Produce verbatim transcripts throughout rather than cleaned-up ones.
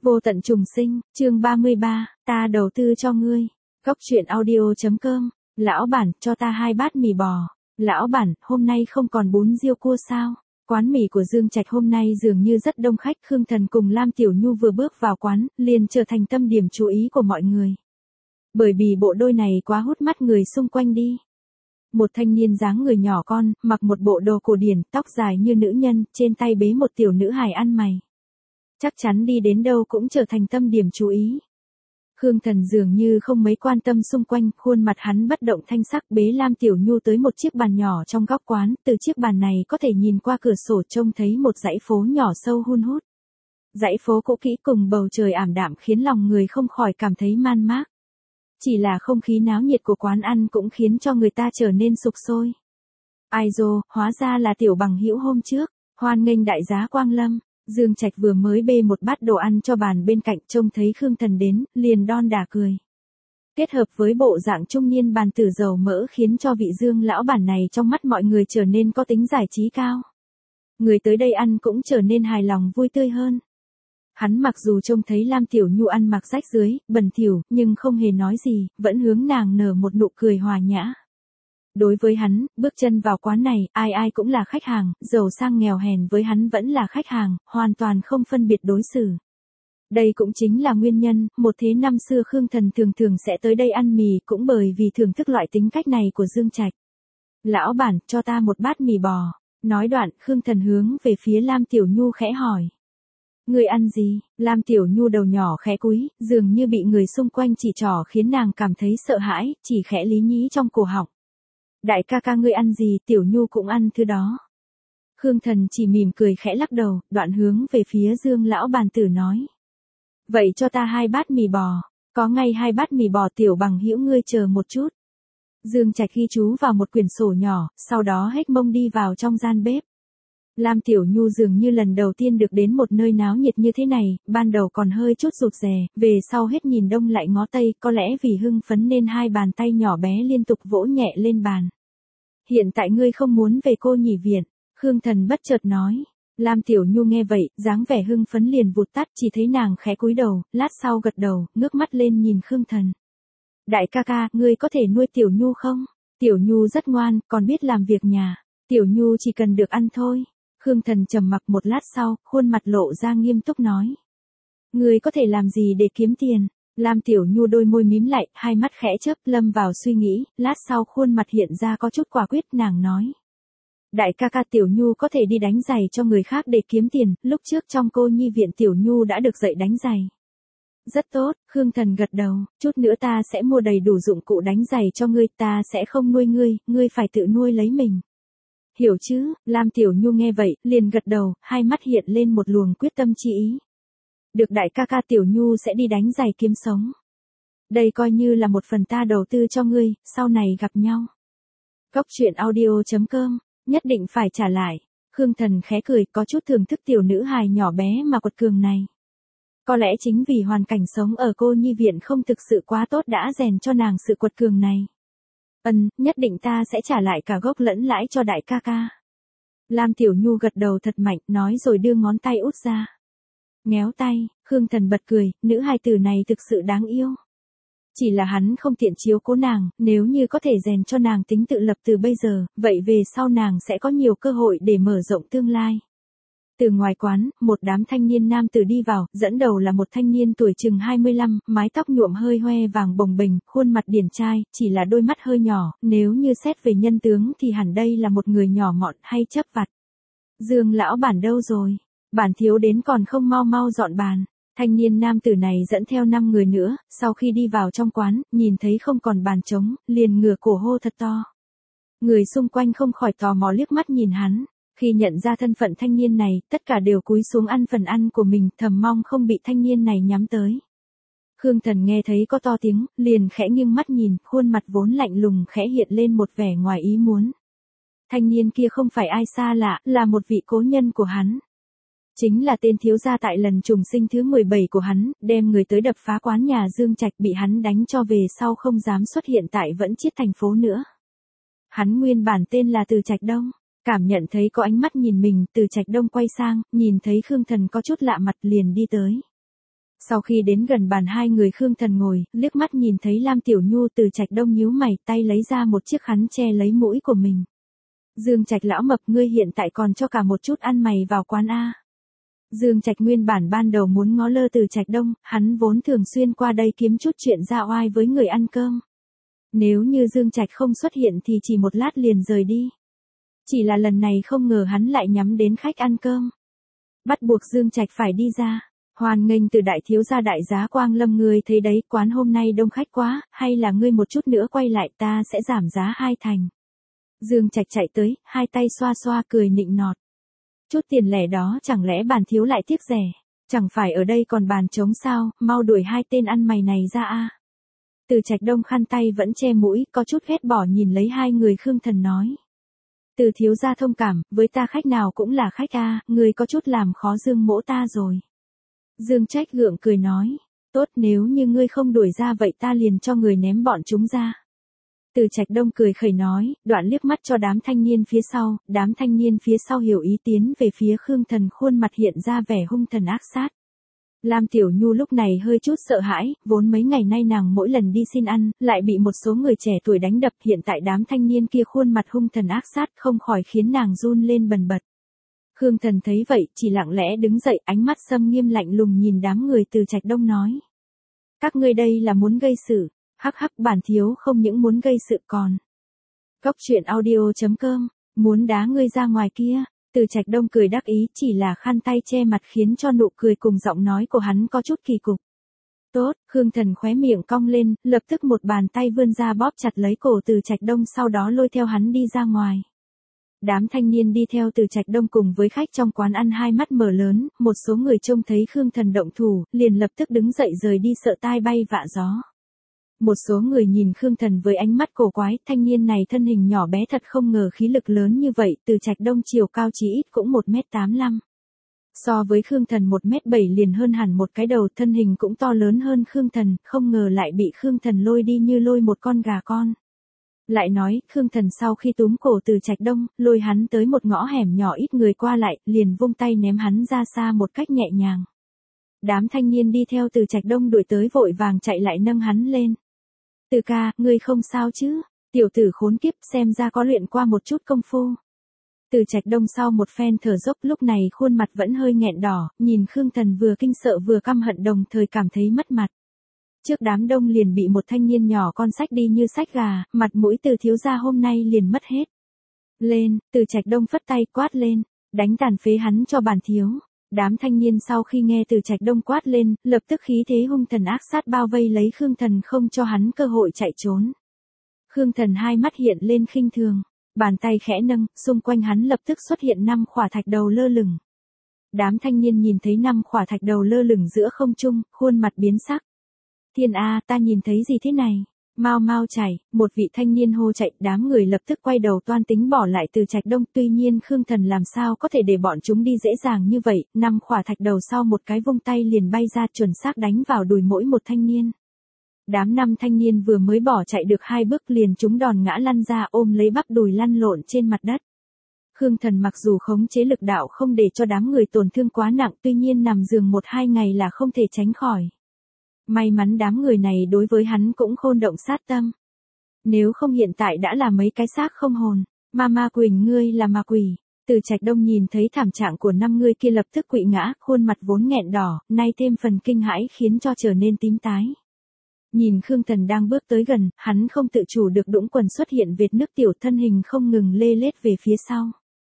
Vô tận trùng sinh, chương ba mươi ba, ta đầu tư cho ngươi. Góc truyện audio.com, lão bản, cho ta hai bát mì bò. Lão bản, hôm nay không còn bún riêu cua sao? Quán mì của Dương Trạch hôm nay dường như rất đông khách. Khương Thần cùng Lam Tiểu Nhu vừa bước vào quán, liền trở thành tâm điểm chú ý của mọi người. Bởi vì bộ đôi này quá hút mắt người xung quanh đi. Một thanh niên dáng người nhỏ con, mặc một bộ đồ cổ điển, tóc dài như nữ nhân, trên tay bế một tiểu nữ hài ăn mày. Chắc chắn đi đến đâu cũng trở thành tâm điểm chú ý. Khương Thần dường như không mấy quan tâm xung quanh, khuôn mặt hắn bất động thanh sắc bế Lam Tiểu Nhu tới một chiếc bàn nhỏ trong góc quán, từ chiếc bàn này có thể nhìn qua cửa sổ trông thấy một dãy phố nhỏ sâu hun hút. Dãy phố cũ kỹ cùng bầu trời ảm đạm khiến lòng người không khỏi cảm thấy man mác. Chỉ là không khí náo nhiệt của quán ăn cũng khiến cho người ta trở nên sục sôi. Ai dô, hóa ra là Tiểu bằng hữu hôm trước, hoan nghênh đại giá Quang Lâm. Dương Trạch vừa mới bê một bát đồ ăn cho bàn bên cạnh, trông thấy Khương Thần đến, liền đon đả cười. Kết hợp với bộ dạng trung niên bàn tử dầu mỡ khiến cho vị Dương lão bản này trong mắt mọi người trở nên có tính giải trí cao. Người tới đây ăn cũng trở nên hài lòng vui tươi hơn. Hắn mặc dù trông thấy Lam Tiểu Nhu ăn mặc rách rưới, bẩn thỉu, nhưng không hề nói gì, vẫn hướng nàng nở một nụ cười hòa nhã. Đối với hắn, bước chân vào quán này, ai ai cũng là khách hàng, giàu sang nghèo hèn với hắn vẫn là khách hàng, hoàn toàn không phân biệt đối xử. Đây cũng chính là nguyên nhân, một thế năm xưa Khương Thần thường thường sẽ tới đây ăn mì cũng bởi vì thưởng thức loại tính cách này của Dương Trạch. Lão bản, cho ta một bát mì bò. Nói đoạn, Khương Thần hướng về phía Lam Tiểu Nhu khẽ hỏi. Người ăn gì? Lam Tiểu Nhu đầu nhỏ khẽ cúi, dường như bị người xung quanh chỉ trỏ khiến nàng cảm thấy sợ hãi, chỉ khẽ lý nhí trong cổ họng. Đại ca ca ngươi ăn gì, Tiểu Nhu cũng ăn thứ đó. Khương Thần chỉ mỉm cười khẽ lắc đầu, đoạn hướng về phía Dương lão bàn tử nói. Vậy cho ta hai bát mì bò. Có ngay hai bát mì bò, Tiểu bằng hữu ngươi chờ một chút. Dương Trạch ghi chú vào một quyển sổ nhỏ, sau đó hết mông đi vào trong gian bếp. Lam Tiểu Nhu dường như lần đầu tiên được đến một nơi náo nhiệt như thế này, ban đầu còn hơi chút rụt rè, về sau hết nhìn đông lại ngó tây, có lẽ vì hưng phấn nên hai bàn tay nhỏ bé liên tục vỗ nhẹ lên bàn. Hiện tại ngươi không muốn về cô nhỉ viện, Khương Thần bất chợt nói. Lam Tiểu Nhu nghe vậy, dáng vẻ hưng phấn liền vụt tắt, chỉ thấy nàng khẽ cúi đầu, lát sau gật đầu, ngước mắt lên nhìn Khương Thần. Đại ca ca, ngươi có thể nuôi Tiểu Nhu không? Tiểu Nhu rất ngoan, còn biết làm việc nhà. Tiểu Nhu chỉ cần được ăn thôi. Khương Thần trầm mặc một lát sau, khuôn mặt lộ ra nghiêm túc nói. Ngươi có thể làm gì để kiếm tiền? Lam Tiểu Nhu đôi môi mím lại, hai mắt khẽ chớp, lâm vào suy nghĩ, lát sau khuôn mặt hiện ra có chút quả quyết, nàng nói. Đại ca ca, Tiểu Nhu có thể đi đánh giày cho người khác để kiếm tiền, lúc trước trong cô nhi viện Tiểu Nhu đã được dạy đánh giày. Rất tốt, Khương Thần gật đầu, chút nữa ta sẽ mua đầy đủ dụng cụ đánh giày cho ngươi, ta sẽ không nuôi ngươi, ngươi phải tự nuôi lấy mình. Hiểu chứ? Lam Tiểu Nhu nghe vậy, liền gật đầu, hai mắt hiện lên một luồng quyết tâm chi ý. Được đại ca ca, Tiểu Nhu sẽ đi đánh giày kiếm sống. Đây coi như là một phần ta đầu tư cho ngươi, sau này gặp nhau. Góc truyện audio.com, nhất định phải trả lại. Khương Thần khẽ cười, có chút thưởng thức tiểu nữ hài nhỏ bé mà quật cường này. Có lẽ chính vì hoàn cảnh sống ở cô nhi viện không thực sự quá tốt đã rèn cho nàng sự quật cường này. Ừm, nhất định ta sẽ trả lại cả gốc lẫn lãi cho đại ca ca. Lam Tiểu Nhu gật đầu thật mạnh, nói rồi đưa ngón tay út ra. Ngéo tay, Khương Thần bật cười, nữ hài tử này thực sự đáng yêu. Chỉ là hắn không tiện chiếu cố nàng, nếu như có thể rèn cho nàng tính tự lập từ bây giờ, vậy về sau nàng sẽ có nhiều cơ hội để mở rộng tương lai. Từ ngoài quán, một đám thanh niên nam tử đi vào, dẫn đầu là một thanh niên tuổi chừng hai mươi lăm, mái tóc nhuộm hơi hoe vàng bồng bềnh, khuôn mặt điển trai, chỉ là đôi mắt hơi nhỏ, nếu như xét về nhân tướng thì hẳn đây là một người nhỏ mọn hay chấp vặt. Dương lão bản đâu rồi? Bản thiếu đến còn không mau mau dọn bàn. Thanh niên nam tử này dẫn theo năm người nữa, sau khi đi vào trong quán, nhìn thấy không còn bàn trống, liền ngửa cổ hô thật to. Người xung quanh không khỏi tò mò liếc mắt nhìn hắn. Khi nhận ra thân phận thanh niên này, tất cả đều cúi xuống ăn phần ăn của mình, thầm mong không bị thanh niên này nhắm tới. Khương Thần nghe thấy có to tiếng, liền khẽ nghiêng mắt nhìn, khuôn mặt vốn lạnh lùng khẽ hiện lên một vẻ ngoài ý muốn. Thanh niên kia không phải ai xa lạ, là một vị cố nhân của hắn. Chính là tên thiếu gia tại lần trùng sinh thứ mười bảy của hắn, đem người tới đập phá quán nhà Dương Trạch bị hắn đánh cho về sau không dám xuất hiện tại Vẫn Chiết thành phố nữa. Hắn nguyên bản tên là Từ Trạch Đông. Cảm nhận thấy có ánh mắt nhìn mình, Từ Trạch Đông quay sang, nhìn thấy Khương Thần có chút lạ mặt liền đi tới. Sau khi đến gần bàn hai người Khương Thần ngồi, liếc mắt nhìn thấy Lam Tiểu Nhu, Từ Trạch Đông nhíu mày, tay lấy ra một chiếc khăn che lấy mũi của mình. Dương Trạch lão mập, ngươi hiện tại còn cho cả một chút ăn mày vào quán A. Dương Trạch nguyên bản ban đầu muốn ngó lơ Từ Trạch Đông, hắn vốn thường xuyên qua đây kiếm chút chuyện ra oai với người ăn cơm. Nếu như Dương Trạch không xuất hiện thì chỉ một lát liền rời đi. Chỉ là lần này không ngờ hắn lại nhắm đến khách ăn cơm. Bắt buộc Dương Trạch phải đi ra. Hoan nghênh Từ đại thiếu gia đại giá Quang Lâm, ngươi thấy đấy, quán hôm nay đông khách quá, hay là ngươi một chút nữa quay lại, ta sẽ giảm giá hai thành. Dương Trạch chạy tới, hai tay xoa xoa cười nịnh nọt. Chút tiền lẻ đó chẳng lẽ bản thiếu lại tiếc rẻ, chẳng phải ở đây còn bàn trống sao, mau đuổi hai tên ăn mày này ra a. Từ Trạch Đông khăn tay vẫn che mũi, có chút ghét bỏ nhìn lấy hai người Khương Thần nói. Từ thiếu gia thông cảm, với ta khách nào cũng là khách a, người có chút làm khó Dương mỗ ta rồi. Dương Trạch gượng cười nói, tốt, nếu như ngươi không đuổi ra vậy ta liền cho người ném bọn chúng ra. Từ Trạch Đông cười khẩy nói, đoạn liếc mắt cho đám thanh niên phía sau, đám thanh niên phía sau hiểu ý tiến về phía Khương Thần, khuôn mặt hiện ra vẻ hung thần ác sát. Lam Tiểu Nhu lúc này hơi chút sợ hãi, vốn mấy ngày nay nàng mỗi lần đi xin ăn, lại bị một số người trẻ tuổi đánh đập, hiện tại đám thanh niên kia khuôn mặt hung thần ác sát không khỏi khiến nàng run lên bần bật. Khương Thần thấy vậy, chỉ lặng lẽ đứng dậy, ánh mắt xâm nghiêm lạnh lùng nhìn đám người Từ Trạch Đông nói. Các ngươi đây là muốn gây sự, hắc hắc, bản thiếu không những muốn gây sự còn. Góc truyện audio chấm com, muốn đá ngươi ra ngoài kia. Từ Trạch Đông cười đắc ý, chỉ là khăn tay che mặt khiến cho nụ cười cùng giọng nói của hắn có chút kỳ cục. Tốt, Khương Thần khóe miệng cong lên, lập tức một bàn tay vươn ra bóp chặt lấy cổ Từ Trạch Đông, sau đó lôi theo hắn đi ra ngoài. Đám thanh niên đi theo Từ Trạch Đông cùng với khách trong quán ăn hai mắt mở lớn, một số người trông thấy Khương Thần động thủ, liền lập tức đứng dậy rời đi sợ tai bay vạ gió. Một số người nhìn Khương Thần với ánh mắt cổ quái, thanh niên này thân hình nhỏ bé thật không ngờ khí lực lớn như vậy, Từ Trạch Đông chiều cao chỉ ít cũng một mét tám mươi lăm. So với Khương Thần một mét bảy liền hơn hẳn một cái đầu, thân hình cũng to lớn hơn Khương Thần, không ngờ lại bị Khương Thần lôi đi như lôi một con gà con. Lại nói, Khương Thần sau khi túm cổ Từ Trạch Đông, lôi hắn tới một ngõ hẻm nhỏ ít người qua lại, liền vung tay ném hắn ra xa một cách nhẹ nhàng. Đám thanh niên đi theo Từ Trạch Đông đuổi tới vội vàng chạy lại nâng hắn lên. Từ ca, ngươi không sao chứ? Tiểu tử khốn kiếp, xem ra có luyện qua một chút công phu. Từ Trạch Đông sau một phen thở dốc lúc này khuôn mặt vẫn hơi nghẹn đỏ, nhìn Khương Thần vừa kinh sợ vừa căm hận đồng thời cảm thấy mất mặt. Trước đám đông liền bị một thanh niên nhỏ con xách đi như xách gà, mặt mũi Từ thiếu gia hôm nay liền mất hết. Lên, Từ Trạch Đông phất tay quát lên, đánh tàn phế hắn cho bản thiếu. Đám thanh niên sau khi nghe Từ Trạch Đông quát lên, lập tức khí thế hung thần ác sát bao vây lấy Khương Thần không cho hắn cơ hội chạy trốn. Khương Thần hai mắt hiện lên khinh thường, bàn tay khẽ nâng, xung quanh hắn lập tức xuất hiện năm khỏa thạch đầu lơ lửng. Đám thanh niên nhìn thấy năm khỏa thạch đầu lơ lửng giữa không trung, khuôn mặt biến sắc. Thiên A, ta nhìn thấy gì thế này? Mau mau chạy, một vị thanh niên hô chạy, đám người lập tức quay đầu toan tính bỏ lại Từ Trạch Đông, tuy nhiên Khương Thần làm sao có thể để bọn chúng đi dễ dàng như vậy, năm khỏa thạch đầu sau một cái vung tay liền bay ra chuẩn xác đánh vào đùi mỗi một thanh niên. Đám năm thanh niên vừa mới bỏ chạy được hai bước liền chúng đòn ngã lăn ra ôm lấy bắp đùi lăn lộn trên mặt đất. Khương Thần mặc dù khống chế lực đạo không để cho đám người tổn thương quá nặng, tuy nhiên nằm giường một hai ngày là không thể tránh khỏi. May mắn đám người này đối với hắn cũng khôn động sát tâm. Nếu không hiện tại đã là mấy cái xác không hồn. Ma ma Quỳnh, ngươi là ma quỷ. Từ Trạch Đông nhìn thấy thảm trạng của năm người kia lập tức quỵ ngã, khuôn mặt vốn nghẹn đỏ, nay thêm phần kinh hãi khiến cho trở nên tím tái. Nhìn Khương Thần đang bước tới gần, hắn không tự chủ được đũng quần xuất hiện vệt nước tiểu, thân hình không ngừng lê lết về phía sau.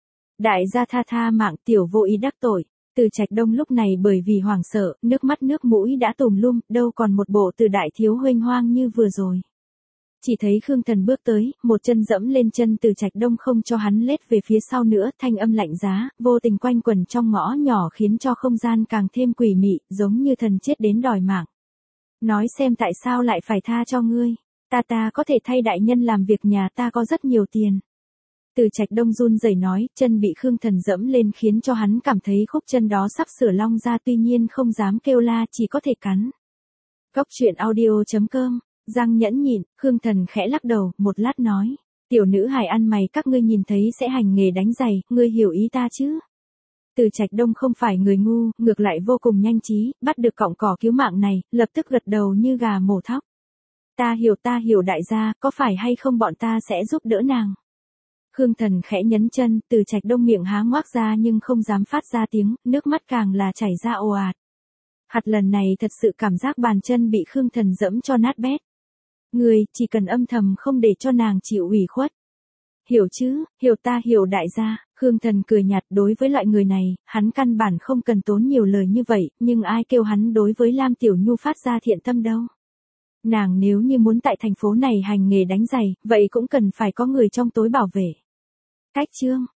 Đại gia tha tha mạng, tiểu vô ý đắc tội. Từ Trạch Đông lúc này bởi vì hoảng sợ, nước mắt nước mũi đã tùm lum, đâu còn một bộ Từ đại thiếu huênh hoang như vừa rồi. Chỉ thấy Khương Thần bước tới, một chân dẫm lên chân Từ Trạch Đông không cho hắn lết về phía sau nữa, thanh âm lạnh giá, vô tình quanh quẩn trong ngõ nhỏ khiến cho không gian càng thêm quỷ mị, giống như thần chết đến đòi mạng. Nói xem tại sao lại phải tha cho ngươi, ta ta có thể thay đại nhân làm việc nhà, ta có rất nhiều tiền. Từ Trạch Đông run rẩy nói, chân bị Khương Thần dẫm lên khiến cho hắn cảm thấy khúc chân đó sắp sửa long ra, tuy nhiên không dám kêu la, chỉ có thể cắn. Góc truyện audio chấm com, Giang nhẫn nhịn, Khương Thần khẽ lắc đầu, một lát nói, tiểu nữ hài ăn mày các ngươi nhìn thấy sẽ hành nghề đánh giày, ngươi hiểu ý ta chứ? Từ Trạch Đông không phải người ngu, ngược lại vô cùng nhanh trí, bắt được cọng cỏ cứu mạng này, lập tức gật đầu như gà mổ thóc. Ta hiểu ta hiểu đại gia, có phải hay không bọn ta sẽ giúp đỡ nàng. Khương Thần khẽ nhấn chân, Từ Trạch Đông miệng há ngoác ra nhưng không dám phát ra tiếng, nước mắt càng là chảy ra ồ ạt. Hạt lần này thật sự cảm giác bàn chân bị Khương Thần dẫm cho nát bét. Người, chỉ cần âm thầm không để cho nàng chịu ủy khuất. Hiểu chứ, hiểu ta hiểu đại gia, Khương Thần cười nhạt đối với loại người này, hắn căn bản không cần tốn nhiều lời như vậy, nhưng ai kêu hắn đối với Lam Tiểu Nhu phát ra thiện tâm đâu. Nàng nếu như muốn tại thành phố này hành nghề đánh giày, vậy cũng cần phải có người trong tối bảo vệ. Cách chương